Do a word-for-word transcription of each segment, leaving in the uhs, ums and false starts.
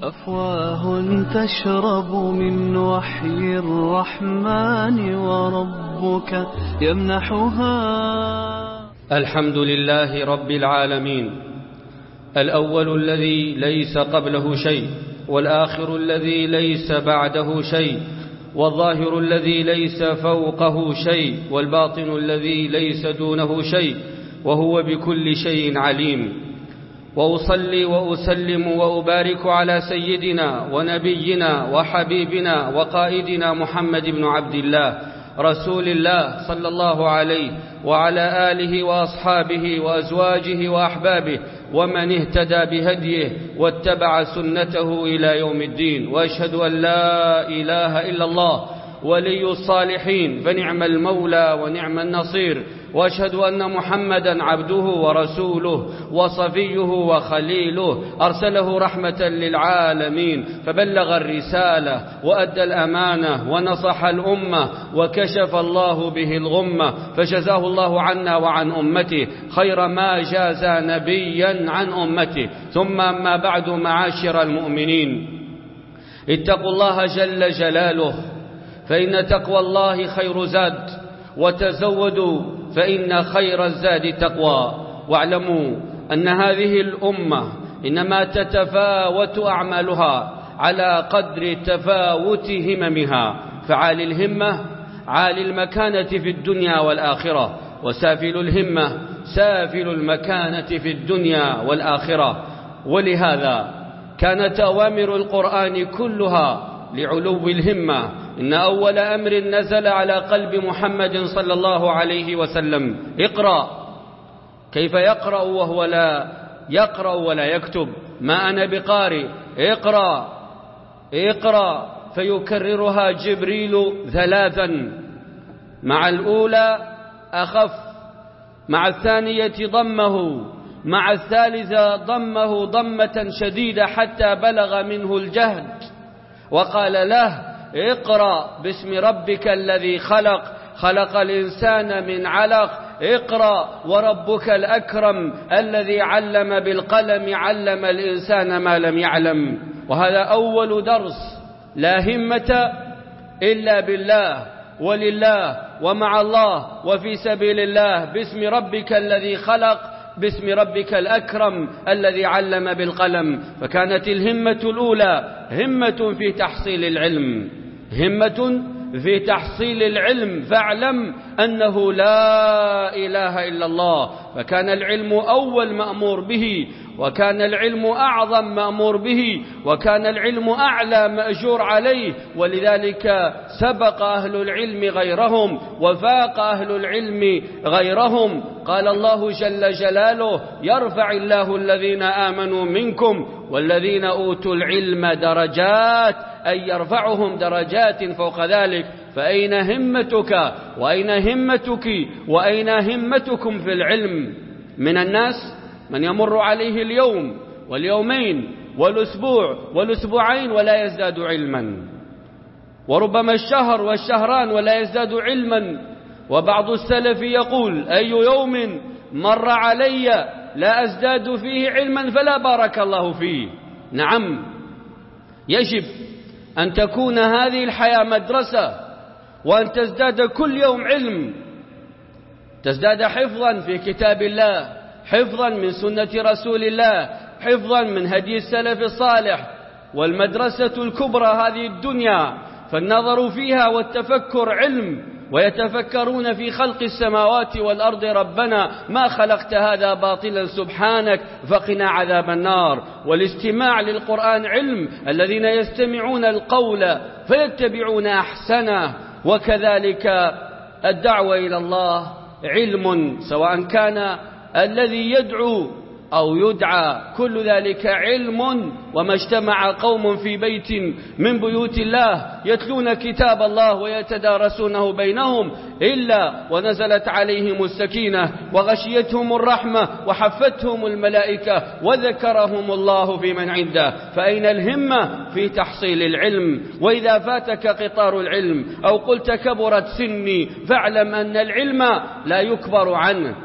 أفواه تشرب من وحي الرحمن وربك يمنحها. الحمد لله رب العالمين، الأول الذي ليس قبله شيء، والآخر الذي ليس بعده شيء، والظاهر الذي ليس فوقه شيء، والباطن الذي ليس دونه شيء، وهو بكل شيء عليم. وأصلي وأسلم وأبارك على سيدنا ونبينا وحبيبنا وقائدنا محمد بن عبد الله رسول الله صلى الله عليه وعلى آله وأصحابه وأزواجه وأحبابه ومن اهتدى بهديه واتبع سنته إلى يوم الدين. وأشهد أن لا إله إلا الله ولي الصالحين، فنعم المولى ونعم النصير. وأشهد أن محمدا عبده ورسوله وصفيه وخليله، أرسله رحمة للعالمين، فبلغ الرسالة وأدى الأمانة ونصح الأمة وكشف الله به الغمة، فجزاه الله عنا وعن أمته خير ما جاز نبيا عن أمته. ثم أما بعد، معاشر المؤمنين، اتقوا الله جل جلاله، فإن تقوى الله خير زاد، وتزودوا فإن خير الزاد تقوى. واعلموا أن هذه الأمة إنما تتفاوت أعمالها على قدر تفاوت هممها، فعالي الهمة عالي المكانة في الدنيا والآخرة، وسافل الهمة سافل المكانة في الدنيا والآخرة. ولهذا كانت أوامر القرآن كلها لعلو الهمة. إن أول أمر نزل على قلب محمد صلى الله عليه وسلم: اقرأ. كيف يقرأ وهو لا يقرأ ولا يكتب؟ ما أنا بقارئ، اقرأ اقرأ، فيكررها جبريل ثلاثا، مع الأولى أخف، مع الثانية ضمه، مع الثالثة ضمه ضمة شديدة حتى بلغ منه الجهد، وقال له: اقرأ باسم ربك الذي خلق، خلق الإنسان من علق، اقرأ وربك الأكرم الذي علم بالقلم، علم الإنسان ما لم يعلم. وهذا أول درس: لا همة إلا بالله ولله ومع الله وفي سبيل الله، باسم ربك الذي خلق، باسم ربك الأكرم الذي علم بالقلم. فكانت الهمة الأولى همة في تحصيل العلم، همة في تحصيل العلم، فاعلم أنه لا إله إلا الله. فكان العلم أول مأمور به، وكان العلم أعظم مأمور به، وكان العلم أعلى مأجور عليه. ولذلك سبق أهل العلم غيرهم وفاق أهل العلم غيرهم. قال الله جل جلاله: يرفع الله الذين آمنوا منكم والذين أوتوا العلم درجات، أي يرفعهم درجات فوق ذلك. فأين همتك وأين همتك وأين همتكم في العلم؟ من الناس من يمر عليه اليوم واليومين والأسبوع والأسبوعين ولا يزداد علما، وربما الشهر والشهران ولا يزداد علما. وبعض السلف يقول: أي يوم مر علي لا أزداد فيه علما فلا بارك الله فيه. نعم، يجب أن تكون هذه الحياة مدرسة، وأن تزداد كل يوم علم، تزداد حفظا في كتاب الله، حفظا من سنة رسول الله، حفظا من هدي السلف الصالح. والمدرسة الكبرى هذه الدنيا، فالنظر فيها والتفكر علم، ويتفكرون في خلق السماوات والأرض: ربنا ما خلقت هذا باطلا سبحانك فقنا عذاب النار. والاستماع للقرآن علم، الذين يستمعون القول فيتبعون أحسنه. وكذلك الدعوة إلى الله علم، سواء كان الذي يدعو أو يدعى، كل ذلك علم. وما اجتمع قوم في بيت من بيوت الله يتلون كتاب الله ويتدارسونه بينهم إلا ونزلت عليهم السكينة وغشيتهم الرحمة وحفتهم الملائكة وذكرهم الله في من عنده. فأين الهمة في تحصيل العلم؟ وإذا فاتك قطار العلم أو قلت كبرت سني، فاعلم أن العلم لا يكبر عنه.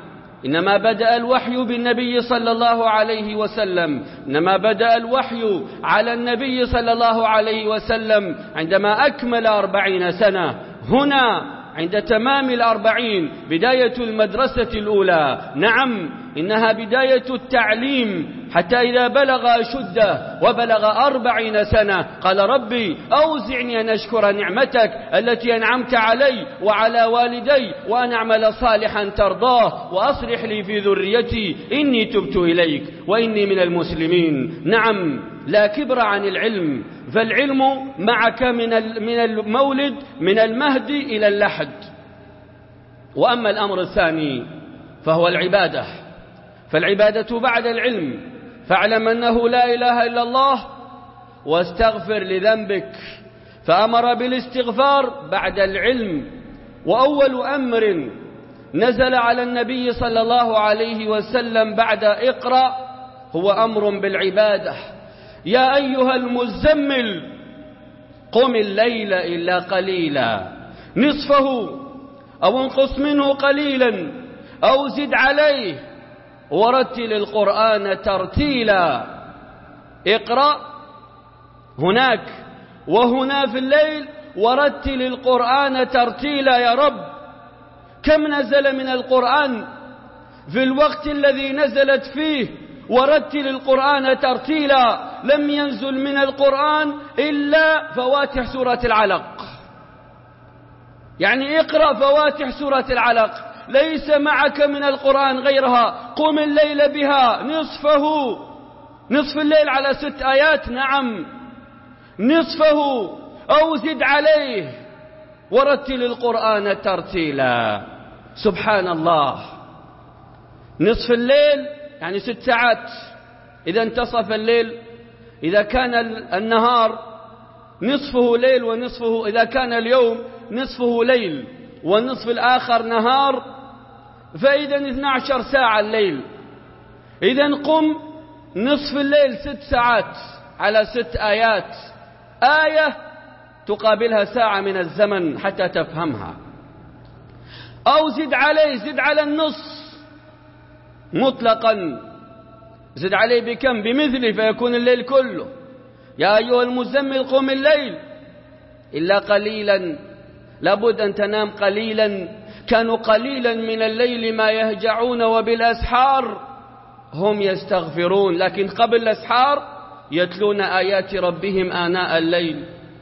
إنما بدأ الوحي بالنبي صلى الله عليه وسلم، إنما بدأ الوحي على النبي صلى الله عليه وسلم عندما أكمل أربعين سنة. هنا عند تمام الأربعين بداية المدرسة الأولى. نعم، إنها بداية التعليم، حتى إذا بلغ أشده وبلغ أربعين سنة قال ربي أوزعني أن أشكر نعمتك التي أنعمت علي وعلى والدي وأن أعمل صالحا ترضاه وأصلح لي في ذريتي إني تبت إليك وإني من المسلمين. نعم، لا كبر عن العلم، فالعلم معك من من المولد، من المهد إلى اللحد. وأما الأمر الثاني فهو العبادة، فالعبادة بعد العلم. فاعلم أنه لا إله إلا الله واستغفر لذنبك، فأمر بالاستغفار بعد العلم. وأول أمر نزل على النبي صلى الله عليه وسلم بعد اقرأ هو أمر بالعبادة. يا أيها المزمل قم الليل إلا قليلا نصفه أو انقص منه قليلا أو زد عليه ورتل القرآن ترتيلا. اقرأ هناك وهنا في الليل، ورتل القرآن ترتيلا. يا رب، كم نزل من القرآن في الوقت الذي نزلت فيه، ورتل القرآن ترتيلا. لم ينزل من القرآن إلا فواتح سورة العلق، يعني اقرأ فواتح سورة العلق، ليس معك من القرآن غيرها. قم الليل بها نصفه، نصف الليل على ست آيات، نعم نصفه أو زد عليه ورتل القرآن ترتيلا. سبحان الله، نصف الليل يعني ست ساعات. إذا انتصف الليل، إذا كان النهار نصفه ليل ونصفه، إذا كان اليوم نصفه ليل والنصف الآخر نهار، فإذا اثنتا عشرة ساعة الليل. إذا قم نصف الليل ست ساعات على ست آيات، آية تقابلها ساعة من الزمن حتى تفهمها. أو زد عليه، زد على النص مطلقا، زد عليه بكم؟ بمثله، فيكون الليل كله. يا أيها المزمل قم الليل إلا قليلا، لابد أن تنام قليلا. كانوا قليلا من الليل ما يهجعون وبالأسحار هم يستغفرون، لكن قبل الأسحار يتلون آيات ربهم آناء الليل.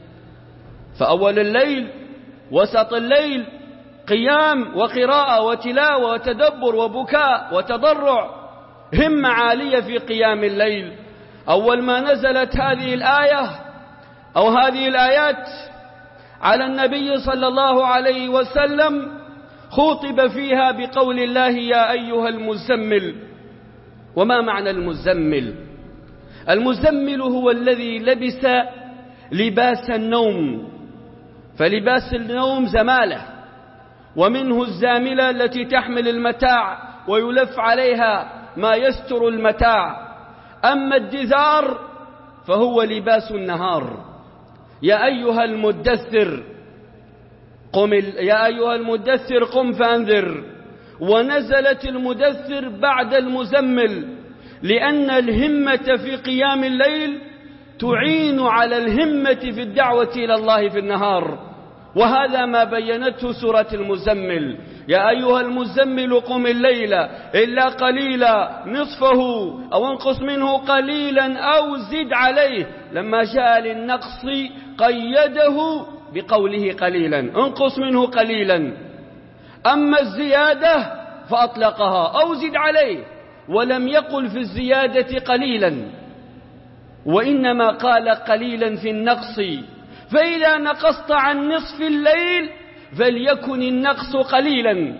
فأول الليل، وسط الليل، قيام وقراءة وتلاوة وتدبر وبكاء وتضرع، همة عالية في قيام الليل. أول ما نزلت هذه الآية أو هذه الآيات على النبي صلى الله عليه وسلم خُطب فيها بقول الله يا أيها المزمل. وما معنى المزمل؟ المزمل هو الذي لبس لباس النوم، فلباس النوم زمالة، ومنه الزاملة التي تحمل المتاع ويلف عليها ما يستر المتاع. أما الدثار فهو لباس النهار. يا أيها المدثر قم يا أيها المدثر قم فأنذر. ونزلت المدثر بعد المزمل، لأن الهمة في قيام الليل تعين على الهمة في الدعوة إلى الله في النهار، وهذا ما بينته سورة المزمل. يا أيها المزمل قم الليل إلا قليلا نصفه أو انقص منه قليلا أو زد عليه. لما جاء للنقص قيده بقوله قليلا، انقص منه قليلا. أما الزيادة فأطلقها أو زد عليه، ولم يقل في الزيادة قليلا، وإنما قال قليلا في النقص. فإذا نقصت عن نصف الليل فليكن النقص قليلا،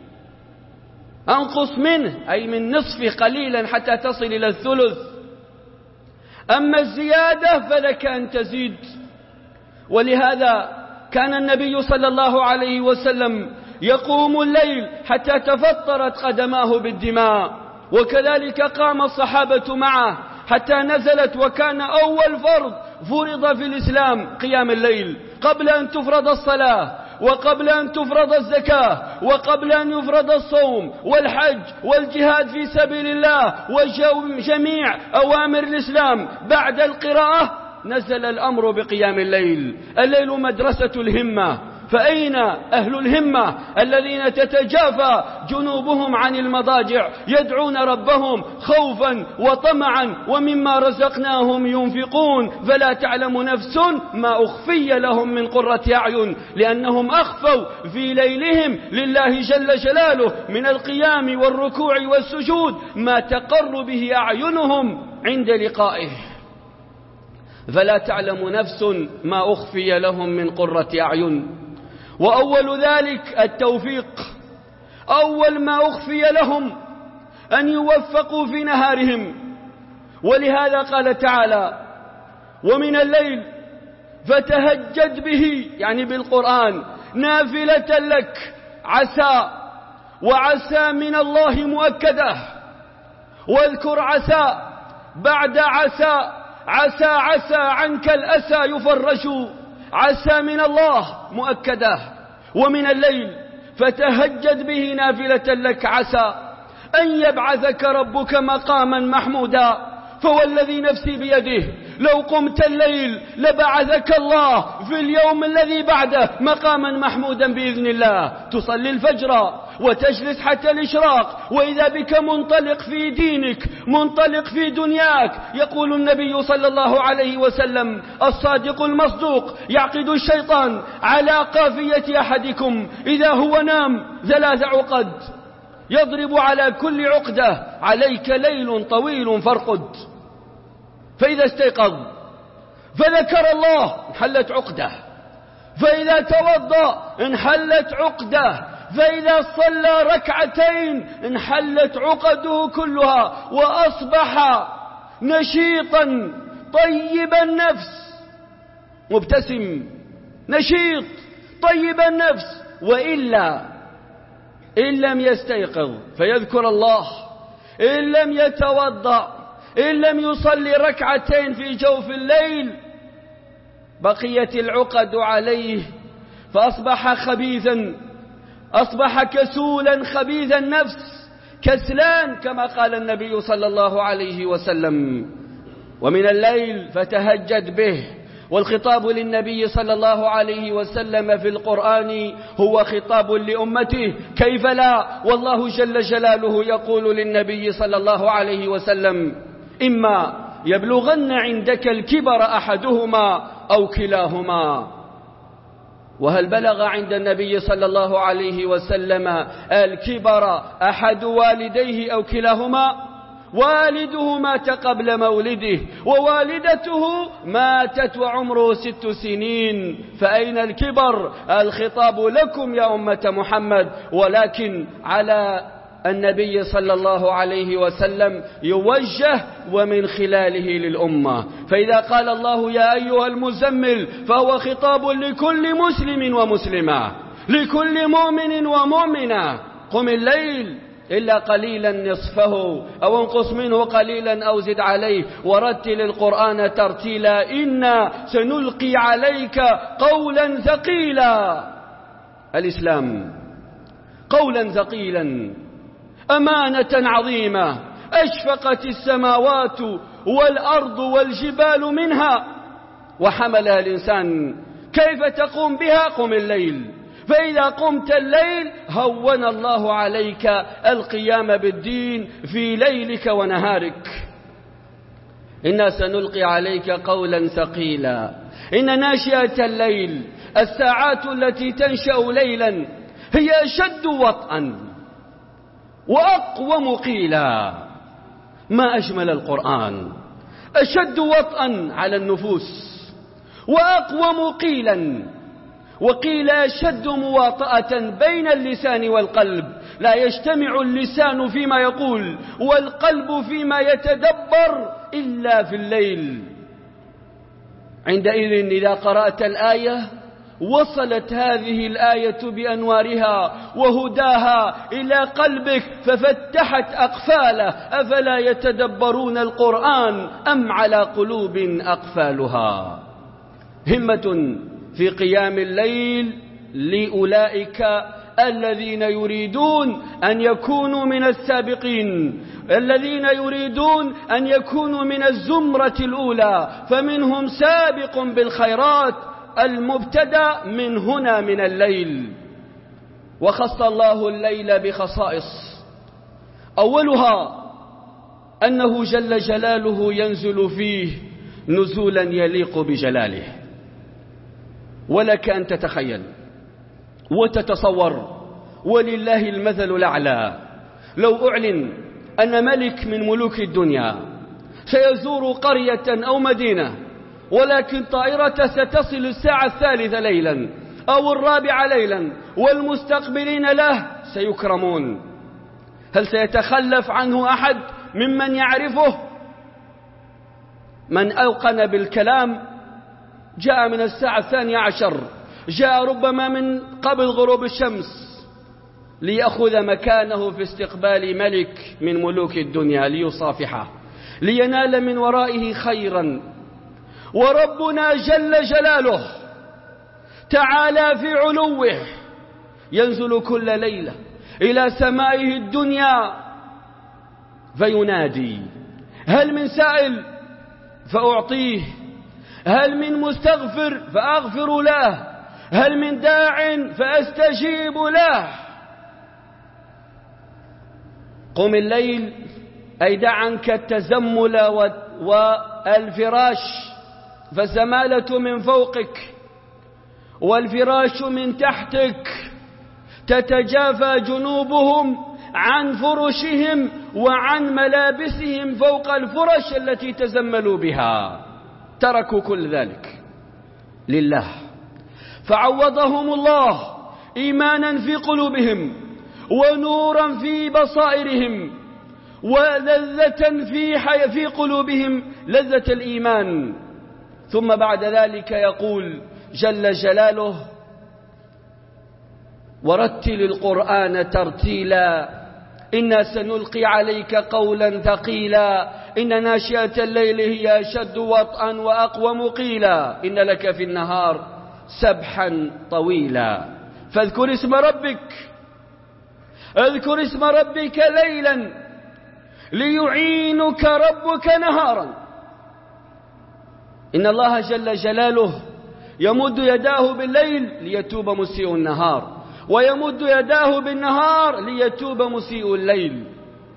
أنقص منه أي من نصف قليلا حتى تصل إلى الثلث. أما الزيادة فلك أن تزيد. ولهذا كان النبي صلى الله عليه وسلم يقوم الليل حتى تفطرت قدماه بالدماء، وكذلك قام الصحابة معه حتى نزلت، وكان أول فرض فرض في الإسلام قيام الليل قبل أن تفرض الصلاة. وقبل أن تفرض الزكاة وقبل أن يفرض الصوم والحج والجهاد في سبيل الله وجميع أوامر الإسلام، بعد القراءة نزل الأمر بقيام الليل. الليل مدرسة الهمة، فأين أهل الهمة الذين تتجافى جنوبهم عن المضاجع يدعون ربهم خوفا وطمعا ومما رزقناهم ينفقون؟ فلا تعلم نفس ما أخفي لهم من قرة أعين، لأنهم أخفوا في ليلهم لله جل جلاله من القيام والركوع والسجود ما تقر به أعينهم عند لقائه. فلا تعلم نفس ما أخفي لهم من قرة أعين. وأول ذلك التوفيق، أول ما أخفي لهم أن يوفقوا في نهارهم. ولهذا قال تعالى: ومن الليل فتهجد به، يعني بالقرآن، نافلة لك، عسى، وعسى من الله مؤكده. واذكر عسى بعد عسى، عسى عسى عنك الأسى يفرج، عسى من الله مؤكده. ومن الليل فتهجد به نافلة لك، عسى أن يبعثك ربك مقاما محمودا. فوالذي نفسي بيده لو قمت الليل لبعثك الله في اليوم الذي بعده مقاما محمودا بإذن الله. تصلي الفجر وتجلس حتى الإشراق، وإذا بك منطلق في دينك، منطلق في دنياك. يقول النبي صلى الله عليه وسلم: الصادق المصدوق يعقد الشيطان على قافية أحدكم إذا هو نام ثلاث عقد، يضرب على كل عقدة: عليك ليل طويل فارقد. فإذا استيقظ فذكر الله انحلت عقده، فإذا توضأ انحلت عقده، فإذا صلى ركعتين انحلت عقده كلها، وأصبح نشيطا طيب النفس، مبتسم نشيط طيب النفس. وإلا إن لم يستيقظ فيذكر الله، إن لم يتوضأ، إن لم يصلي ركعتين في جوف الليل، بقيت العقد عليه، فأصبح خبيثا، أصبح كسولا خبيث النفس، كسلان، كما قال النبي صلى الله عليه وسلم: ومن الليل فتهجد به. والخطاب للنبي صلى الله عليه وسلم في القرآن هو خطاب لأمته، كيف لا؟ والله جل جلاله يقول للنبي صلى الله عليه وسلم: إما يبلغن عندك الكبر أحدهما أو كلاهما. وهل بلغ عند النبي صلى الله عليه وسلم الكبر أحد والديه أو كلاهما؟ والده مات قبل مولده، ووالدته ماتت وعمره ست سنين، فأين الكبر؟ الخطاب لكم يا أمة محمد، ولكن على النبي صلى الله عليه وسلم يوجه ومن خلاله للأمة. فإذا قال الله يا أيها المزمل فهو خطاب لكل مسلم ومسلمة، لكل مؤمن ومؤمنة. قم الليل إلا قليلا نصفه أو انقص منه قليلا أو زد عليه ورتل القرآن ترتيلا إنا سنلقي عليك قولا ثقيلا. الإسلام قولا ثقيلا، أمانة عظيمة أشفقت السماوات والأرض والجبال منها وحملها الإنسان. كيف تقوم بها؟ قم الليل، فإذا قمت الليل هون الله عليك القيام بالدين في ليلك ونهارك. إنا سنلقي عليك قولا ثقيلا. إن ناشئة الليل، الساعات التي تنشأ ليلا، هي أشد وطئا وأقوم قيلا. ما أجمل القرآن، أشد وطئا على النفوس وأقوم قيلا. وقيل أشد مواطأة بين اللسان والقلب، لا يجتمع اللسان فيما يقول والقلب فيما يتدبر إلا في الليل. عندئذ إذا قرأت الآية وصلت هذه الآية بأنوارها وهداها إلى قلبك ففتحت أقفاله. أفلا يتدبرون القرآن أم على قلوب أقفالها؟ همة في قيام الليل لأولئك الذين يريدون أن يكونوا من السابقين، الذين يريدون أن يكونوا من الزمرة الأولى، فمنهم سابق بالخيرات المبتدأ من هنا من الليل. وخص الله الليل بخصائص، أولها أنه جل جلاله ينزل فيه نزولا يليق بجلاله. ولك أن تتخيل وتتصور، ولله المثل الأعلى، لو أعلن أن ملك من ملوك الدنيا سيزور قرية أو مدينة، ولكن طائرته ستصل الساعة الثالثة ليلا أو الرابعة ليلا، والمستقبلين له سيكرمون، هل سيتخلف عنه أحد ممن يعرفه؟ من أوقن بالكلام جاء من الساعة الثانية عشر، جاء ربما من قبل غروب الشمس ليأخذ مكانه في استقبال ملك من ملوك الدنيا ليصافحه، لينال من ورائه خيرا. وربنا جل جلاله تعالى في علوه ينزل كل ليلة إلى سمائه الدنيا فينادي: هل من سائل فأعطيه، هل من مستغفر فأغفر له، هل من داع فأستجيب له. قم الليل أي دع عنك التزمل والفراش، فالزمالة من فوقك والفراش من تحتك، تتجافى جنوبهم عن فرشهم وعن ملابسهم فوق الفرش التي تزملوا بها، تركوا كل ذلك لله، فعوضهم الله إيمانا في قلوبهم ونورا في بصائرهم ولذة في, حي في قلوبهم، لذة الإيمان. ثم بعد ذلك يقول جل جلاله: ورتل القرآن ترتيلا إنا سنلقي عليك قولا ثقيلا إن ناشئة الليل هي أشد وطئا وأقوم قيلا إن لك في النهار سبحا طويلا فاذكر اسم ربك اذكر اسم ربك ليلا ليعينك ربك نهارا. إن الله جل جلاله يمد يداه بالليل ليتوب مسيء النهار، ويمد يداه بالنهار ليتوب مسيء الليل.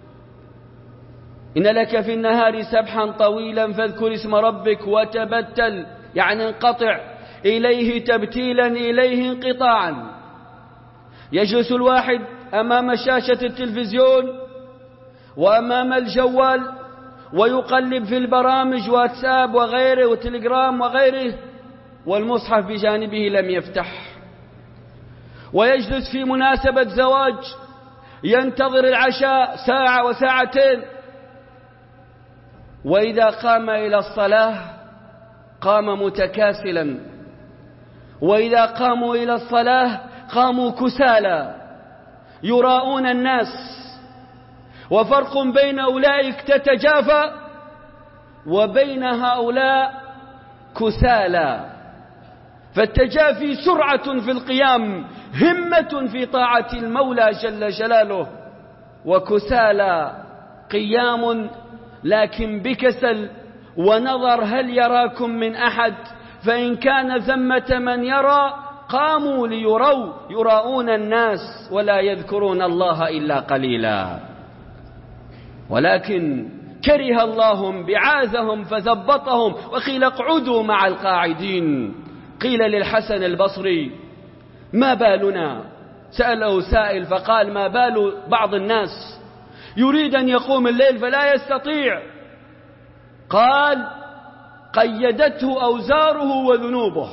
إن لك في النهار سبحا طويلا فاذكر اسم ربك وتبتل، يعني انقطع إليه تبتيلا، إليه انقطاعا. يجلس الواحد أمام شاشة التلفزيون وأمام الجوال ويقلب في البرامج واتساب وغيره وتليجرام وغيره، والمصحف بجانبه لم يفتح. ويجلس في مناسبة زواج ينتظر العشاء ساعة وساعتين، وإذا قام إلى الصلاة قام متكاسلا، وإذا قاموا إلى الصلاة قاموا كسالى يراؤون الناس. وفرق بين أولئك تتجافى وبين هؤلاء كسالى، فالتجافي سرعة في القيام، همة في طاعة المولى جل جلاله، وكسالى قيام لكن بكسل ونظر هل يراكم من أحد، فإن كان ثمة من يرى قاموا ليروا يراؤون الناس ولا يذكرون الله إلا قليلا. ولكن كره الله بعاثهم فثبطهم وقيل اقعدوا مع القاعدين. قيل للحسن البصري: ما بالنا؟ سأله سائل فقال: ما بال بعض الناس يريد أن يقوم الليل فلا يستطيع؟ قال: قيدته أوزاره وذنوبه.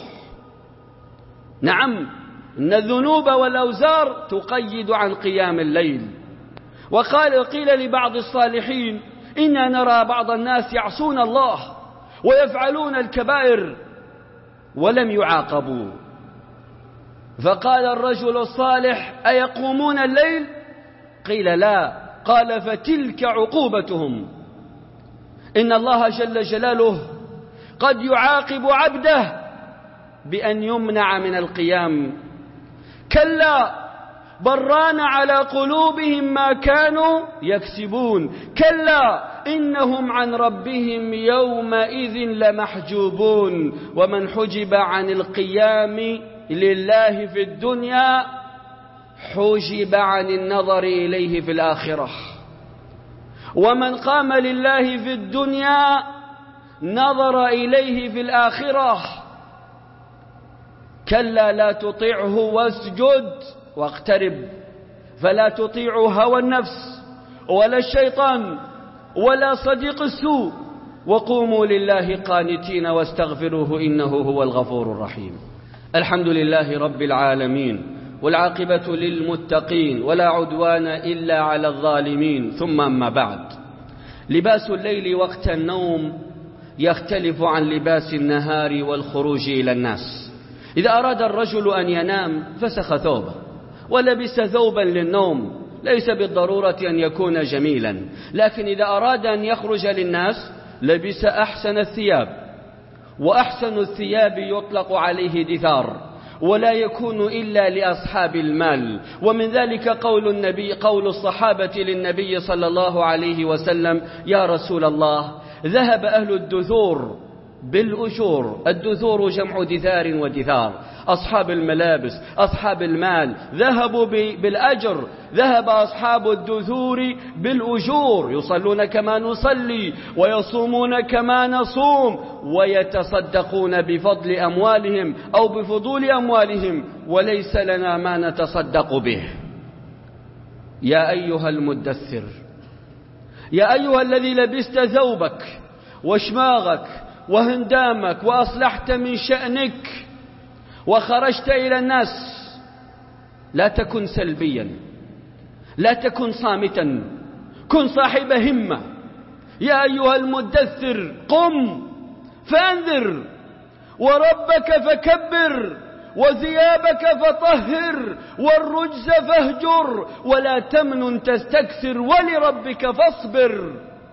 نعم، إن الذنوب والأوزار تقيد عن قيام الليل. وقال قيل لبعض الصالحين: إنا نرى بعض الناس يعصون الله ويفعلون الكبائر ولم يعاقبوا. فقال الرجل الصالح: أيقومون الليل؟ قيل: لا. قال: فتلك عقوبتهم. إن الله جل جلاله قد يعاقب عبده بأن يمنع من القيام، كلا بران على قلوبهم ما كانوا يكسبون كلا إنهم عن ربهم يومئذ لمحجوبون ومن حجب عن القيام لله في الدنيا حجب عن النظر إليه في الآخرة ومن قام لله في الدنيا نظر إليه في الآخرة كلا لا تطيعه واسجد واقترب فلا تطيعوا هوى النفس ولا الشيطان ولا صديق السوء وقوموا لله قانتين واستغفروه إنه هو الغفور الرحيم. الحمد لله رب العالمين والعاقبة للمتقين ولا عدوان إلا على الظالمين. ثم أما بعد، لباس الليل وقت النوم يختلف عن لباس النهار والخروج إلى الناس. إذا أراد الرجل أن ينام فسخ ثوبه ولبس ثوبا للنوم، ليس بالضرورة أن يكون جميلا، لكن إذا أراد أن يخرج للناس لبس أحسن الثياب، وأحسن الثياب يطلق عليه دثار ولا يكون إلا لأصحاب المال. ومن ذلك قول النبي قول الصحابة للنبي صلى الله عليه وسلم: يا رسول الله، ذهب أهل الدثور بالأجور. الدثور جمع دثار ودثار، أصحاب الملابس أصحاب المال ذهبوا بالأجر، ذهب أصحاب الدثور بالأجور، يصلون كما نصلي ويصومون كما نصوم ويتصدقون بفضل أموالهم أو بفضول أموالهم، وليس لنا ما نتصدق به. يا أيها المدثر، يا أيها الذي لبست ثوبك وشماغك وهندامك وأصلحت من شأنك وخرجت إلى الناس، لا تكن سلبيا، لا تكن صامتا، كن صاحب همة. يا أيها المدثر، قم فأنذر، وربك فكبر، وثيابك فطهر، والرجز فاهجر، ولا تمنن تستكثر، ولربك فاصبر،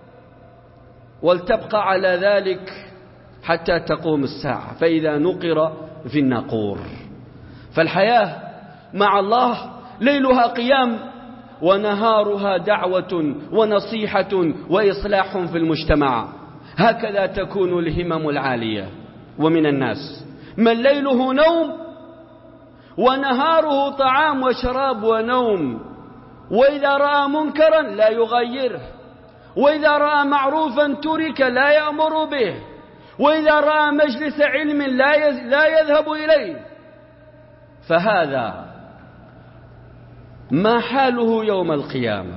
ولتبقى على ذلك حتى تقوم الساعة، فإذا نقر في الناقور. فالحياة مع الله ليلها قيام ونهارها دعوة ونصيحة وإصلاح في المجتمع. هكذا تكون الهمم العالية. ومن الناس من ليله نوم ونهاره طعام وشراب ونوم، وإذا رأى منكرا لا يغيره، وإذا رأى معروفا ترك لا يأمر به، وإذا رأى مجلس علم لا يذهب إليه. فهذا ما حاله يوم القيامة.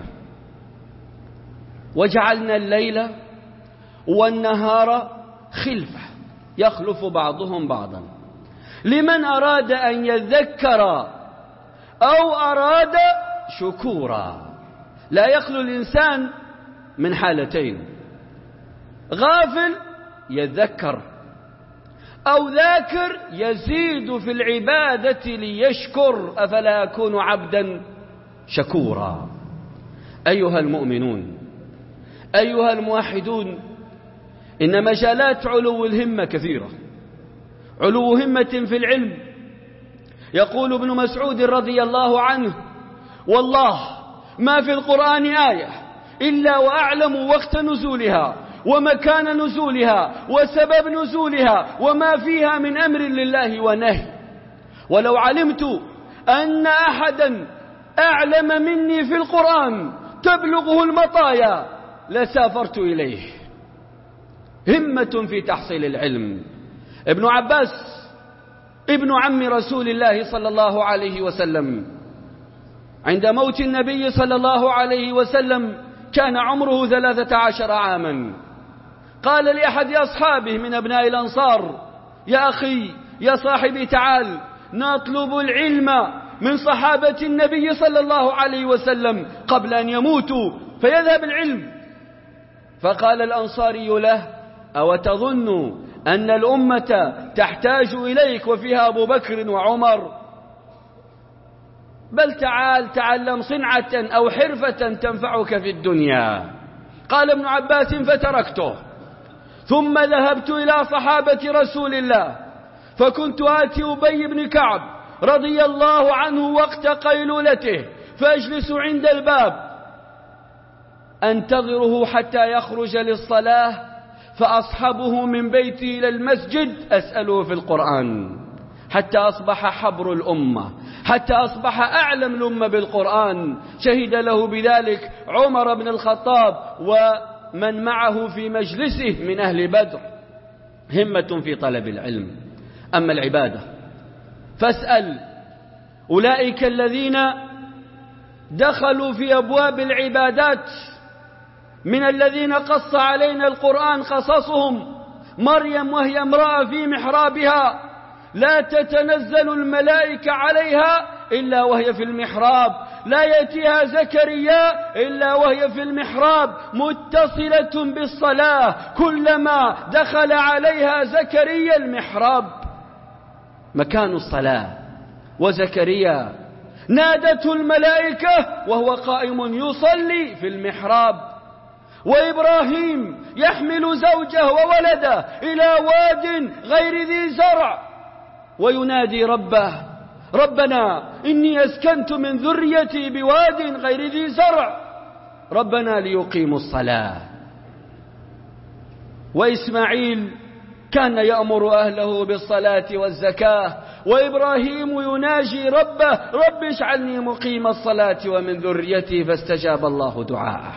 وجعلنا الليل والنهار خلفة يخلف بعضهم بعضا لمن أراد أن يذكر أو أراد شكورا. لا يخلو الإنسان من حالتين: غافل يذكر، أو ذاكر يزيد في العبادة ليشكر. أفلا أكون عبدا شكورا؟ أيها المؤمنون، أيها الموحدون، إن مجالات علو الهمة كثيرة. علو همة في العلم، يقول ابن مسعود رضي الله عنه: والله ما في القرآن آية إلا وأعلم وقت نزولها ومكان نزولها وسبب نزولها وما فيها من أمر لله ونهي، ولو علمت أن أحدا أعلم مني في القرآن تبلغه المطايا لسافرت إليه. همة في تحصيل العلم. ابن عباس ابن عم رسول الله صلى الله عليه وسلم عند موت النبي صلى الله عليه وسلم كان عمره ثلاثة عشر عاما. قال لأحد أصحابه من أبناء الأنصار: يا أخي، يا صاحبي، تعال نطلب العلم من صحابة النبي صلى الله عليه وسلم قبل أن يموتوا فيذهب العلم. فقال الأنصاري له: أو تظن أن الأمة تحتاج إليك وفيها أبو بكر وعمر؟ بل تعال تعلم صنعة أو حرفة تنفعك في الدنيا. قال ابن عباس: فتركته، ثم ذهبت إلى صحابة رسول الله، فكنت آتي أبي بن كعب رضي الله عنه وقت قيلولته فأجلس عند الباب أنتظره حتى يخرج للصلاة، فأصحبه من بيتي إلى المسجد أسأله في القرآن، حتى أصبح حبر الأمة، حتى أصبح أعلم الأمة بالقرآن. شهد له بذلك عمر بن الخطاب ومن معه في مجلسه من أهل بدر. همة في طلب العلم. أما العبادة فاسأل أولئك الذين دخلوا في أبواب العبادات من الذين قص علينا القرآن قصصهم. مريم وهي امرأة في محرابها لا تتنزل الملائكة عليها إلا وهي في المحراب، لا يأتيها زكريا إلا وهي في المحراب متصلة بالصلاة، كلما دخل عليها زكريا المحراب مكان الصلاة. وزكريا نادته الملائكة وهو قائم يصلي في المحراب. وإبراهيم يحمل زوجه وولده إلى واد غير ذي زرع وينادي ربه: ربنا إني أسكنت من ذريتي بواد غير ذي زرع ربنا ليقيموا الصلاة. وإسماعيل كان يأمر أهله بالصلاة والزكاة، وإبراهيم يناجي ربه: رب اجعلني مقيم الصلاة ومن ذريتي، فاستجاب الله دعاءه.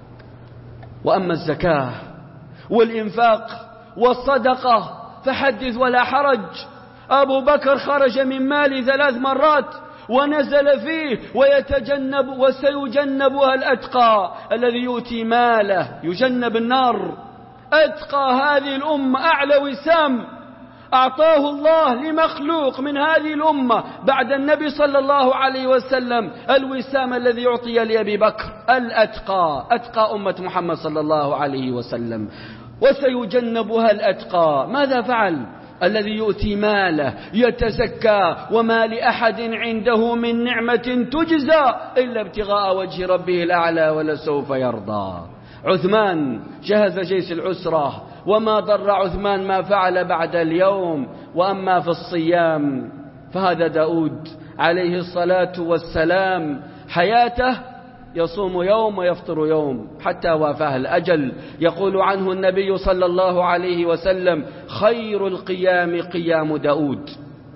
وأما الزكاة والإنفاق والصدقة فحدث ولا حرج. أبو بكر خرج من مال ثلاث مرات ونزل فيه ويتجنب وسيجنبها الأتقى الذي يؤتي ماله يجنب النار. أتقى هذه الأمة أعلى وسام أعطاه الله لمخلوق من هذه الأمة بعد النبي صلى الله عليه وسلم الوسام الذي يعطي لأبي بكر، الأتقى، أتقى أمة محمد صلى الله عليه وسلم. وسيجنبها الأتقى. ماذا فعل؟ الذي يؤتي ماله يتزكى وما لأحد عنده من نعمة تجزى إلا ابتغاء وجه ربه الأعلى ولسوف يرضى. عثمان جهز جيش العسرة وما ضر عثمان ما فعل بعد اليوم. وأما في الصيام فهذا داود عليه الصلاة والسلام حياته يصوم يوم ويفطر يوم حتى وافاه الأجل. يقول عنه النبي صلى الله عليه وسلم: خير القيام قيام داود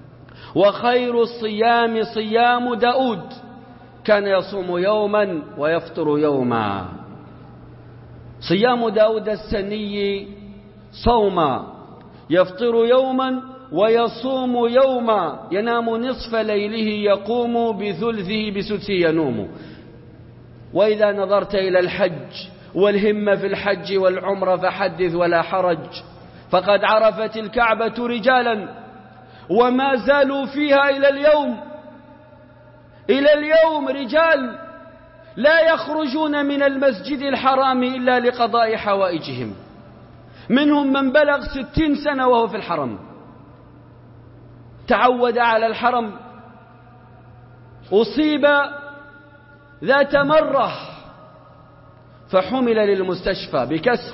وخير الصيام صيام داود، كان يصوم يوما ويفطر يوما. صيام داود السني صوما، يفطر يوما ويصوم يوما، ينام نصف ليله يقوم بثلثه بسدسه ينوم. وإذا نظرت إلى الحج والهمة في الحج والعمرة فحدث ولا حرج، فقد عرفت الكعبة رجالا وما زالوا فيها إلى اليوم. إلى اليوم رجال لا يخرجون من المسجد الحرام إلا لقضاء حوائجهم، منهم من بلغ ستين سنة وهو في الحرم، تعود على الحرم، أصيب ذات مرة فحمل للمستشفى بكسر،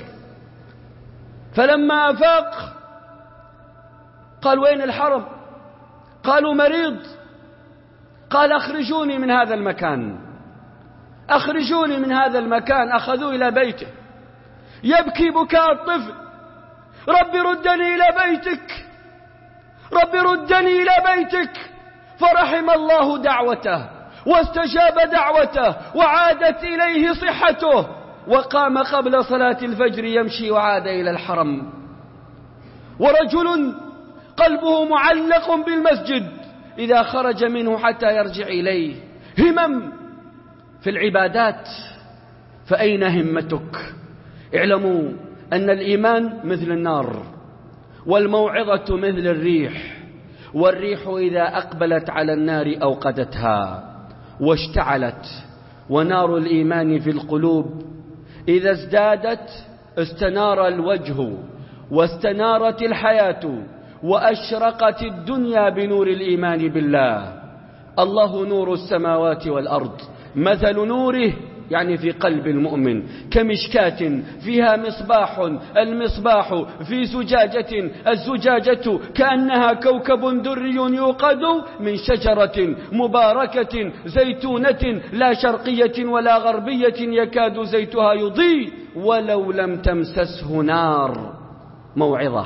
فلما أفاق قال: وين الحرم؟ قالوا: مريض. قال: أخرجوني من هذا المكان، أخرجوني من هذا المكان. أخذوه إلى بيته يبكي بكاء الطفل: رب ردني إلى بيتك، رب ردني إلى بيتك. فرحم الله دعوته واستجاب دعوته وعادت إليه صحته، وقام قبل صلاة الفجر يمشي وعاد إلى الحرم. ورجل قلبه معلق بالمسجد إذا خرج منه حتى يرجع إليه. همم في العبادات، فأين همتك؟ اعلموا أن الإيمان مثل النار، والموعظة مثل الريح، والريح إذا أقبلت على النار أوقدتها واشتعلت. ونار الإيمان في القلوب إذا ازدادت استنار الوجه واستنارت الحياة وأشرقت الدنيا بنور الإيمان بالله. الله نور السماوات والأرض، مثل نوره يعني في قلب المؤمن كمشكاة فيها مصباح، المصباح في زجاجة، الزجاجة كأنها كوكب دري يوقد من شجرة مباركة زيتونة لا شرقية ولا غربية يكاد زيتها يضيء ولو لم تمسسه نار. موعظة،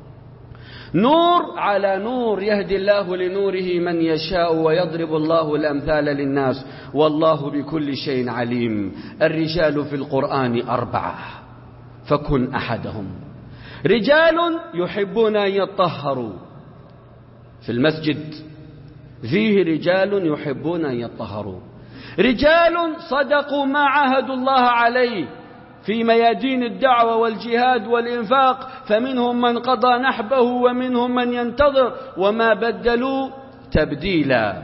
نور على نور، يهدي الله لنوره من يشاء ويضرب الله الأمثال للناس والله بكل شيء عليم. الرجال في القرآن أربعة فكن أحدهم. رجال يحبون أن يطهروا، في المسجد فيه رجال يحبون أن يطهروا، رجال صدقوا ما عاهدوا الله عليه في ميادين الدعوة والجهاد والإنفاق، فمنهم من قضى نحبه ومنهم من ينتظر وما بدلوا تبديلا.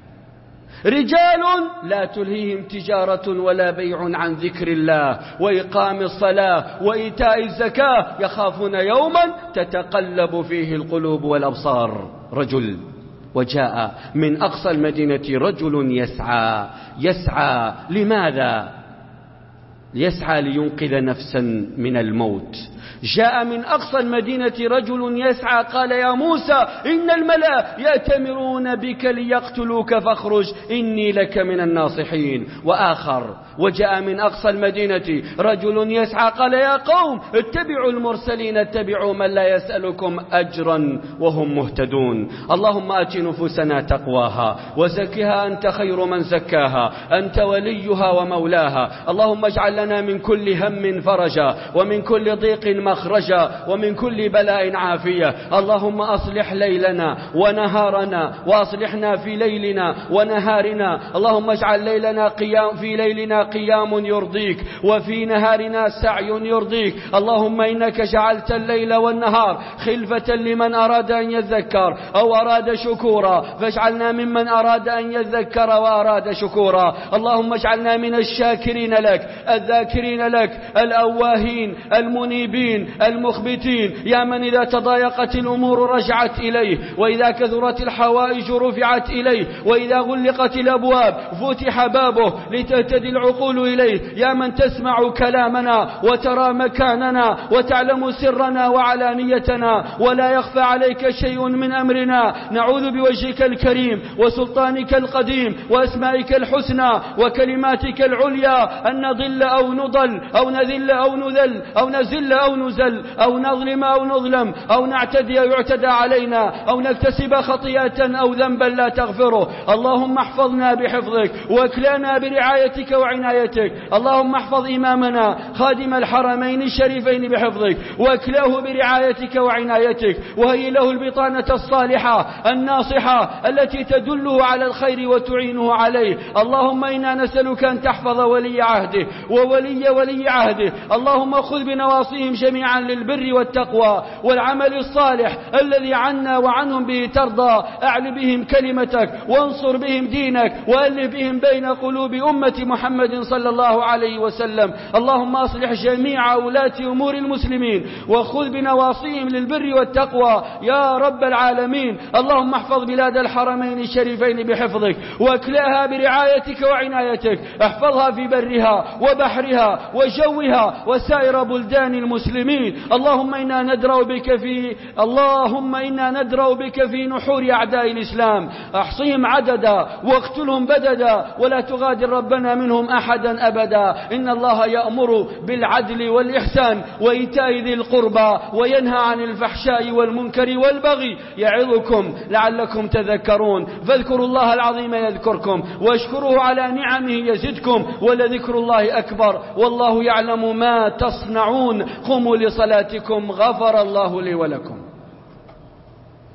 رجال لا تلهيهم تجارة ولا بيع عن ذكر الله وإقام الصلاة وإيتاء الزكاة يخافون يوما تتقلب فيه القلوب والأبصار. رجل وجاء من أقصى المدينة رجل يسعى يسعى لماذا؟ يسعى لينقذ نفسا من الموت. جاء من أقصى المدينة رجل يسعى قال يا موسى إن الملأ يأتمرون بك ليقتلوك فاخرج إني لك من الناصحين. وآخر وجاء من أقصى المدينة رجل يسعى قال يا قوم اتبعوا المرسلين اتبعوا من لا يسألكم أجرا وهم مهتدون. اللهم آت نفوسنا تقواها وزكها أنت خير من زكاها أنت وليها ومولاها. اللهم اجعل لنا من كل هم فرجا ومن كل ضيق مخرجا ومن كل بلاء عافية. اللهم أصلح ليلنا ونهارنا وأصلحنا في ليلنا ونهارنا. اللهم اجعل ليلنا قيام في ليلنا قيام يرضيك وفي نهارنا سعي يرضيك. اللهم إنك جعلت الليل والنهار خلفة لمن أراد أن يذكر أو أراد شكورا، فاجعلنا ممن أراد أن يذكر وأراد شكورا. اللهم اجعلنا من الشاكرين لك الذاكرين لك الأواهين المنيبين المخبتين، يا من إذا تضايقت الأمور رجعت إليه وإذا كثرت الحوائج رفعت إليه وإذا غلقت الأبواب فتح بابه لتهتدي العقول إليه، يا من تسمع كلامنا وترى مكاننا وتعلم سرنا وعلانيتنا ولا يخفى عليك شيء من أمرنا. نعوذ بوجهك الكريم وسلطانك القديم وأسمائك الحسنى وكلماتك العليا أن نضل أو نضل أو نذل أو نذل أو نزل أو نزل أو نظلم أو نظلم أو نعتدي أو يعتدى علينا أو نكتسب خطيئة أو ذنبا لا تغفره. اللهم احفظنا بحفظك واكلنا برعايتك وعنايتك. اللهم احفظ إمامنا خادم الحرمين الشريفين بحفظك واكله برعايتك وعنايتك، وهي له البطانة الصالحة الناصحة التي تدله على الخير وتعينه عليه. اللهم إنا نسألك أن تحفظ ولي عهده وولي ولي عهده. اللهم خذ بنواصيهم جميعا للبر والتقوى والعمل الصالح الذي عنا وعنهم به ترضى. أعل بهم كلمتك وانصر بهم دينك وألف بهم بين قلوب أمة محمد صلى الله عليه وسلم. اللهم أصلح جميع ولاة أمور المسلمين وخذ بنواصيهم للبر والتقوى يا رب العالمين. اللهم احفظ بلاد الحرمين الشريفين بحفظك واكلاها برعايتك وعنايتك. احفظها في برها وبحرها وجوها وسائر بلدان المسلمين. اللهم إنا ندرأ بك في اللهم إنا ندرأ بك في نحور أعداء الإسلام. احصهم عددا واقتلهم بددا ولا تغادر ربنا منهم أحدا أبدا. إن الله يأمر بالعدل والإحسان وإيتاء ذي القربى وينهى عن الفحشاء والمنكر والبغي يعظكم لعلكم تذكرون. فاذكروا الله العظيم يذكركم واشكروه على نعمه يزدكم ولذكر الله أكبر والله يعلم ما تصنعون. قوموا لصلاتكم غفر الله لي ولكم.